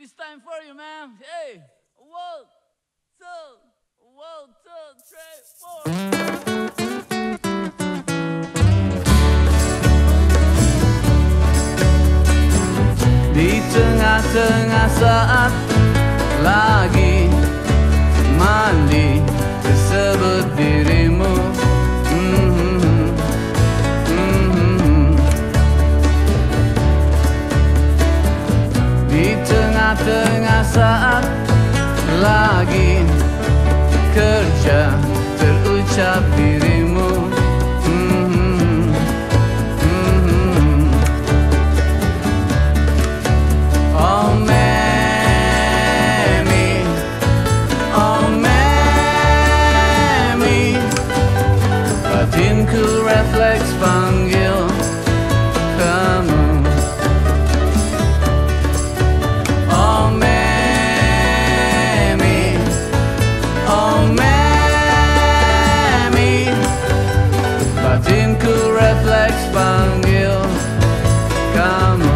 This time for you, man. Hey, 1, 2, 1, 2, 3, 4. Di tengah-tengah saat lagi mandi tersebut dirimu. Di tengah-tengah saat lagi kerja terucap dirimu. Oh Memi, oh Memi, batinku refleks panggil kamu. Oh Memi, oh Memi, batinku refleks panggil kamu.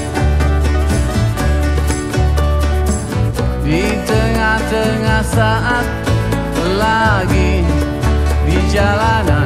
Di tengah-tengah saat lagi di jalanan